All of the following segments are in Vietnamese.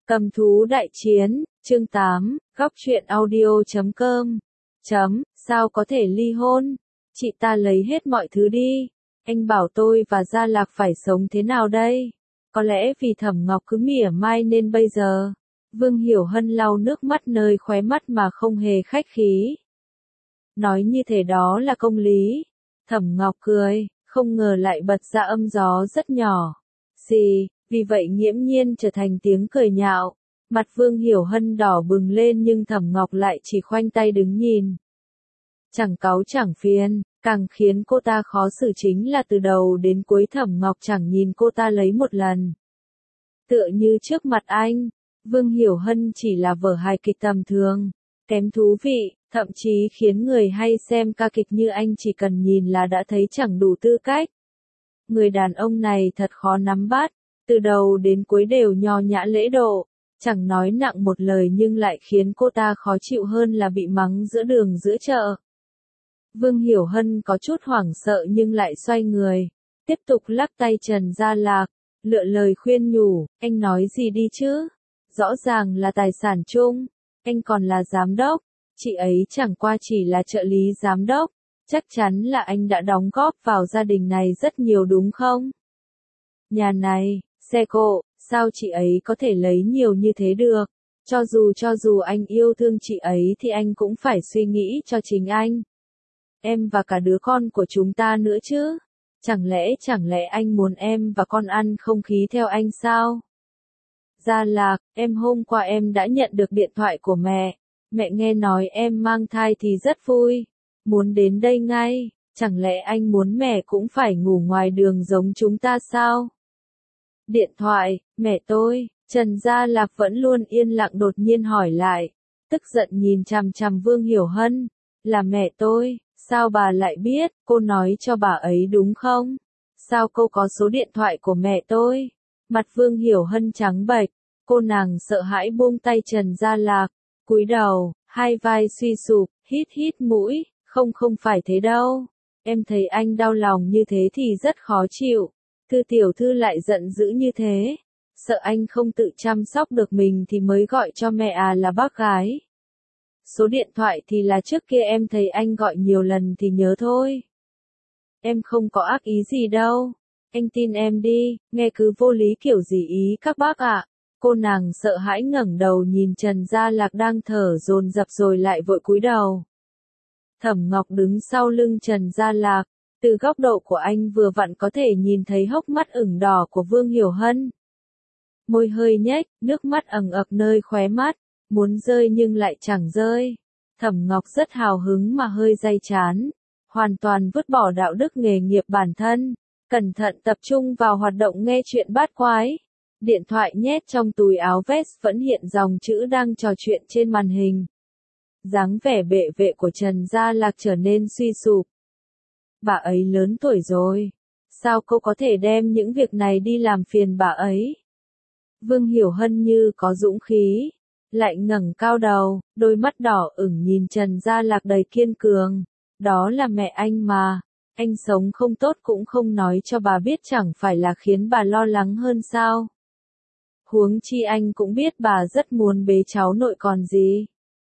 Cầm thú đại chiến, chương 8, góc truyện audio.com. Sao có thể ly hôn? Chị ta lấy hết mọi thứ đi. Anh bảo tôi và Gia Lạc phải sống thế nào đây? Có lẽ vì Thẩm Ngọc cứ mỉa mai nên bây giờ. Vương Hiểu Hân lau nước mắt nơi khóe mắt mà không hề khách khí. Nói như thế đó là công lý. Thẩm Ngọc cười, không ngờ lại bật ra âm gió rất nhỏ. Gì? Vì vậy nghiễm nhiên trở thành tiếng cười nhạo. Mặt Vương Hiểu Hân đỏ bừng lên nhưng Thẩm Ngọc lại chỉ khoanh tay đứng nhìn. Chẳng cáu chẳng phiền, càng khiến cô ta khó xử chính là từ đầu đến cuối Thẩm Ngọc chẳng nhìn cô ta lấy một lần. Tựa như trước mặt anh, Vương Hiểu Hân chỉ là vở hài kịch tầm thường, kém thú vị, thậm chí khiến người hay xem ca kịch như anh chỉ cần nhìn là đã thấy chẳng đủ tư cách. Người đàn ông này thật khó nắm bắt. Từ đầu đến cuối đều nho nhã lễ độ, chẳng nói nặng một lời nhưng lại khiến cô ta khó chịu hơn là bị mắng giữa đường giữa chợ. Vương Hiểu Hân có chút hoảng sợ nhưng lại xoay người, tiếp tục lắc tay Trần Gia Lạc, lựa lời khuyên nhủ, anh nói gì đi chứ? Rõ ràng là tài sản chung, anh còn là giám đốc, chị ấy chẳng qua chỉ là trợ lý giám đốc, chắc chắn là anh đã đóng góp vào gia đình này rất nhiều đúng không? Nhà này, xe cộ, sao chị ấy có thể lấy nhiều như thế được? Cho dù anh yêu thương chị ấy thì anh cũng phải suy nghĩ cho chính anh. Em và cả đứa con của chúng ta nữa chứ? Chẳng lẽ anh muốn em và con ăn không khí theo anh sao? Gia Lạc, hôm qua em đã nhận được điện thoại của mẹ. Mẹ nghe nói em mang thai thì rất vui. Muốn đến đây ngay, chẳng lẽ anh muốn mẹ cũng phải ngủ ngoài đường giống chúng ta sao? Điện thoại, mẹ tôi, Trần Gia Lạc vẫn luôn yên lặng đột nhiên hỏi lại, tức giận nhìn chằm chằm Vương Hiểu Hân, là mẹ tôi, sao bà lại biết, cô nói cho bà ấy đúng không? Sao cô có số điện thoại của mẹ tôi? Mặt Vương Hiểu Hân trắng bệch, cô nàng sợ hãi buông tay Trần Gia Lạc, cúi đầu, hai vai suy sụp, hít mũi, không phải thế đâu, em thấy anh đau lòng như thế thì rất khó chịu. Thư tiểu thư lại giận dữ như thế, sợ anh không tự chăm sóc được mình thì mới gọi cho mẹ là bác gái. Số điện thoại thì là trước kia em thấy anh gọi nhiều lần thì nhớ thôi. Em không có ác ý gì đâu, anh tin em đi, nghe cứ vô lý kiểu gì ý các bác ạ. Cô nàng sợ hãi ngẩng đầu nhìn Trần Gia Lạc đang thở dồn dập rồi lại vội cúi đầu. Thẩm Ngọc đứng sau lưng Trần Gia Lạc. Từ góc độ của anh vừa vặn có thể nhìn thấy hốc mắt ửng đỏ của Vương Hiểu Hân. Môi hơi nhếch, nước mắt ẩn ực nơi khóe mắt, muốn rơi nhưng lại chẳng rơi. Thẩm Ngọc rất hào hứng mà hơi day chán, hoàn toàn vứt bỏ đạo đức nghề nghiệp bản thân, cẩn thận tập trung vào hoạt động nghe chuyện bát quái. Điện thoại nhét trong túi áo vest vẫn hiện dòng chữ đang trò chuyện trên màn hình. Dáng vẻ bệ vệ của Trần Gia Lạc trở nên suy sụp. Bà ấy lớn tuổi rồi, sao cô có thể đem những việc này đi làm phiền bà ấy? Vương Hiểu Hân như có dũng khí, lại ngẩng cao đầu, đôi mắt đỏ ửng nhìn Trần Gia Lạc đầy kiên cường. Đó là mẹ anh mà, anh sống không tốt cũng không nói cho bà biết chẳng phải là khiến bà lo lắng hơn sao? Huống chi anh cũng biết bà rất muốn bế cháu nội còn gì.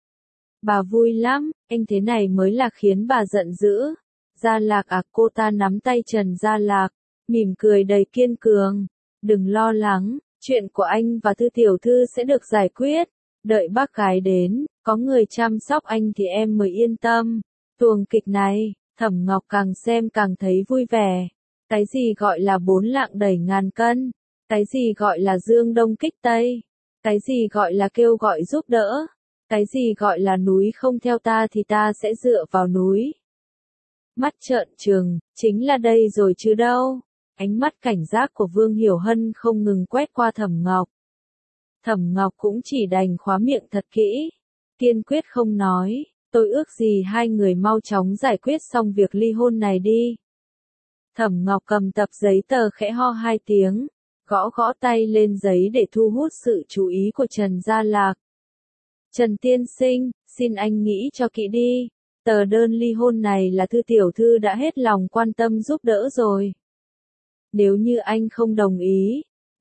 Bà vui lắm, anh thế này mới là khiến bà giận dữ. Gia Lạc cô ta nắm tay Trần Gia Lạc, mỉm cười đầy kiên cường. Đừng lo lắng, chuyện của anh và Thư tiểu thư sẽ được giải quyết. Đợi bác gái đến, có người chăm sóc anh thì em mới yên tâm. Tuồng kịch này, Thẩm Ngọc càng xem càng thấy vui vẻ. Cái gì gọi là bốn lạng đẩy ngàn cân? Cái gì gọi là dương đông kích tây? Cái gì gọi là kêu gọi giúp đỡ? Cái gì gọi là núi không theo ta thì ta sẽ dựa vào núi? Mắt trợn trừng, chính là đây rồi chứ đâu. Ánh mắt cảnh giác của Vương Hiểu Hân không ngừng quét qua Thẩm Ngọc. Thẩm Ngọc cũng chỉ đành khóa miệng thật kỹ, kiên quyết không nói, tôi ước gì hai người mau chóng giải quyết xong việc ly hôn này đi. Thẩm Ngọc cầm tập giấy tờ khẽ ho hai tiếng, gõ tay lên giấy để thu hút sự chú ý của Trần Gia Lạc. Trần tiên sinh, xin anh nghĩ cho kỹ đi. Tờ đơn ly hôn này là Thư tiểu thư đã hết lòng quan tâm giúp đỡ rồi. Nếu như anh không đồng ý,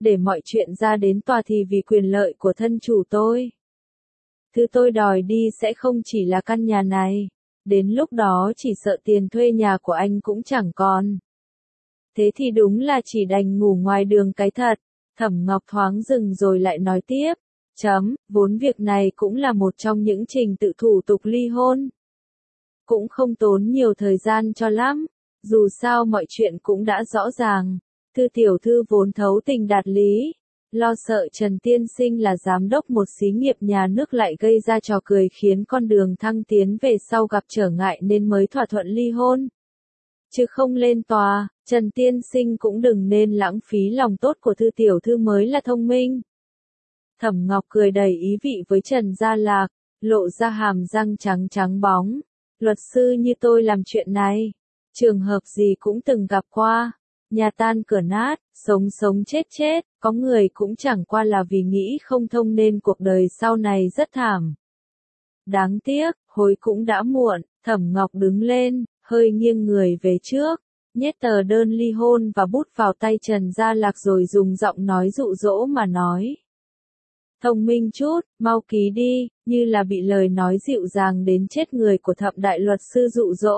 để mọi chuyện ra đến tòa thì vì quyền lợi của thân chủ tôi. Thứ tôi đòi đi sẽ không chỉ là căn nhà này, đến lúc đó chỉ sợ tiền thuê nhà của anh cũng chẳng còn. Thế thì đúng là chỉ đành ngủ ngoài đường cái thật. Thẩm Ngọc thoáng dừng rồi lại nói tiếp. Vốn việc này cũng là một trong những trình tự thủ tục ly hôn. Cũng không tốn nhiều thời gian cho lắm, dù sao mọi chuyện cũng đã rõ ràng. Thư tiểu thư vốn thấu tình đạt lý, lo sợ Trần Tiên Sinh là giám đốc một xí nghiệp nhà nước lại gây ra trò cười khiến con đường thăng tiến về sau gặp trở ngại nên mới thỏa thuận ly hôn. Chứ không lên tòa, Trần Tiên Sinh cũng đừng nên lãng phí lòng tốt của thư tiểu thư mới là thông minh. Thẩm Ngọc cười đầy ý vị với Trần Gia Lạc, lộ ra hàm răng trắng trắng bóng. Luật sư như tôi làm chuyện này, trường hợp gì cũng từng gặp qua. Nhà tan cửa nát, sống sống chết chết, có người cũng chẳng qua là vì nghĩ không thông nên cuộc đời sau này rất thảm. Đáng tiếc, hối cũng đã muộn. Thẩm Ngọc đứng lên, hơi nghiêng người về trước, nhét tờ đơn ly hôn và bút vào tay Trần Gia Lạc rồi dùng giọng nói dụ dỗ mà nói. Thông minh chút, mau ký đi, như là bị lời nói dịu dàng đến chết người của thẩm đại luật sư dụ dỗ.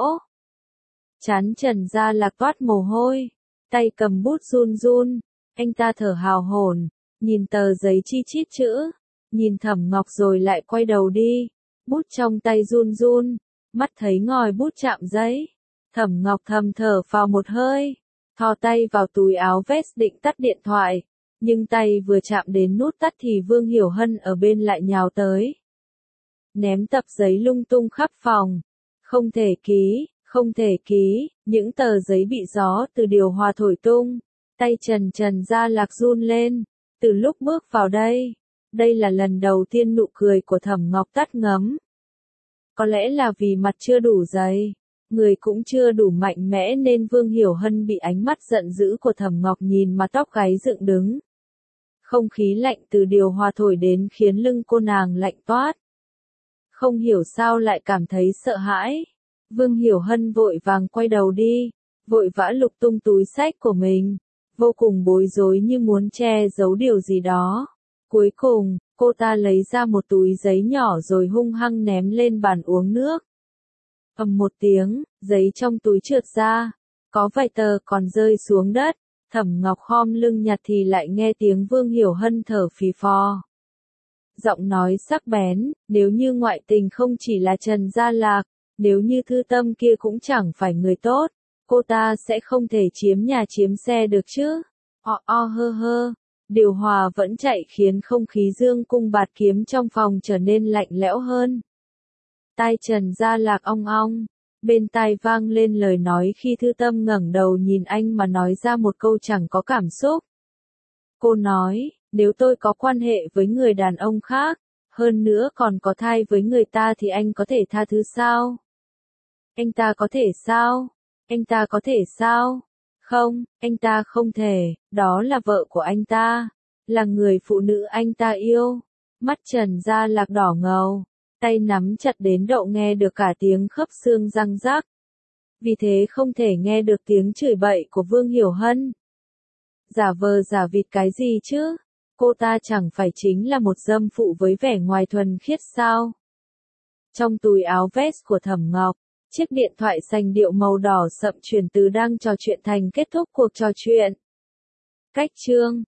Trán Trần Gia Lạc toát mồ hôi, tay cầm bút run run, anh ta thở hào hổn, nhìn tờ giấy chi chít chữ, nhìn Thẩm Ngọc rồi lại quay đầu đi, bút trong tay run run, mắt thấy ngòi bút chạm giấy. Thẩm Ngọc thầm thở phào một hơi, thò tay vào túi áo vest định tắt điện thoại, nhưng tay vừa chạm đến nút tắt thì Vương Hiểu Hân ở bên lại nhào tới. Ném tập giấy lung tung khắp phòng, không thể ký, không thể ký, những tờ giấy bị gió từ điều hòa thổi tung, tay Trần Gia Lạc run lên, từ lúc bước vào đây là lần đầu tiên nụ cười của Thẩm Ngọc tắt ngấm. Có lẽ là vì mặt chưa đủ dày, người cũng chưa đủ mạnh mẽ nên Vương Hiểu Hân bị ánh mắt giận dữ của Thẩm Ngọc nhìn mà tóc gáy dựng đứng. Không khí lạnh từ điều hòa thổi đến khiến lưng cô nàng lạnh toát. Không hiểu sao lại cảm thấy sợ hãi. Vương Hiểu Hân vội vàng quay đầu đi, vội vã lục tung túi xách của mình, vô cùng bối rối như muốn che giấu điều gì đó. Cuối cùng, cô ta lấy ra một túi giấy nhỏ rồi hung hăng ném lên bàn uống nước. Ầm một tiếng, giấy trong túi trượt ra, có vài tờ còn rơi xuống đất. Thẩm Ngọc khom lưng nhặt thì lại nghe tiếng Vương Hiểu Hân thở phì phò. Giọng nói sắc bén, nếu như ngoại tình không chỉ là Trần Gia Lạc, nếu như Thư Tâm kia cũng chẳng phải người tốt, cô ta sẽ không thể chiếm nhà chiếm xe được chứ. Hơ, điều hòa vẫn chạy khiến không khí dương cung bạt kiếm trong phòng trở nên lạnh lẽo hơn. Tai Trần Gia Lạc ong ong, bên tai vang lên lời nói khi Thư Tâm ngẩng đầu nhìn anh mà nói ra một câu chẳng có cảm xúc. Cô nói, nếu tôi có quan hệ với người đàn ông khác, hơn nữa còn có thai với người ta thì anh có thể tha thứ sao? Anh ta có thể sao? Anh ta có thể sao? Không, anh ta không thể, đó là vợ của anh ta, là người phụ nữ anh ta yêu. Mắt Trần Gia Lạc đỏ ngầu, tay nắm chặt đến độ nghe được cả tiếng khớp xương răng rắc. Vì thế không thể nghe được tiếng chửi bậy của Vương Hiểu Hân. Giả vờ giả vịt cái gì chứ? Cô ta chẳng phải chính là một dâm phụ với vẻ ngoài thuần khiết sao? Trong túi áo vest của Thẩm Ngọc, chiếc điện thoại sành điệu màu đỏ sậm chuyển từ đang trò chuyện thành kết thúc cuộc trò chuyện. Cách chương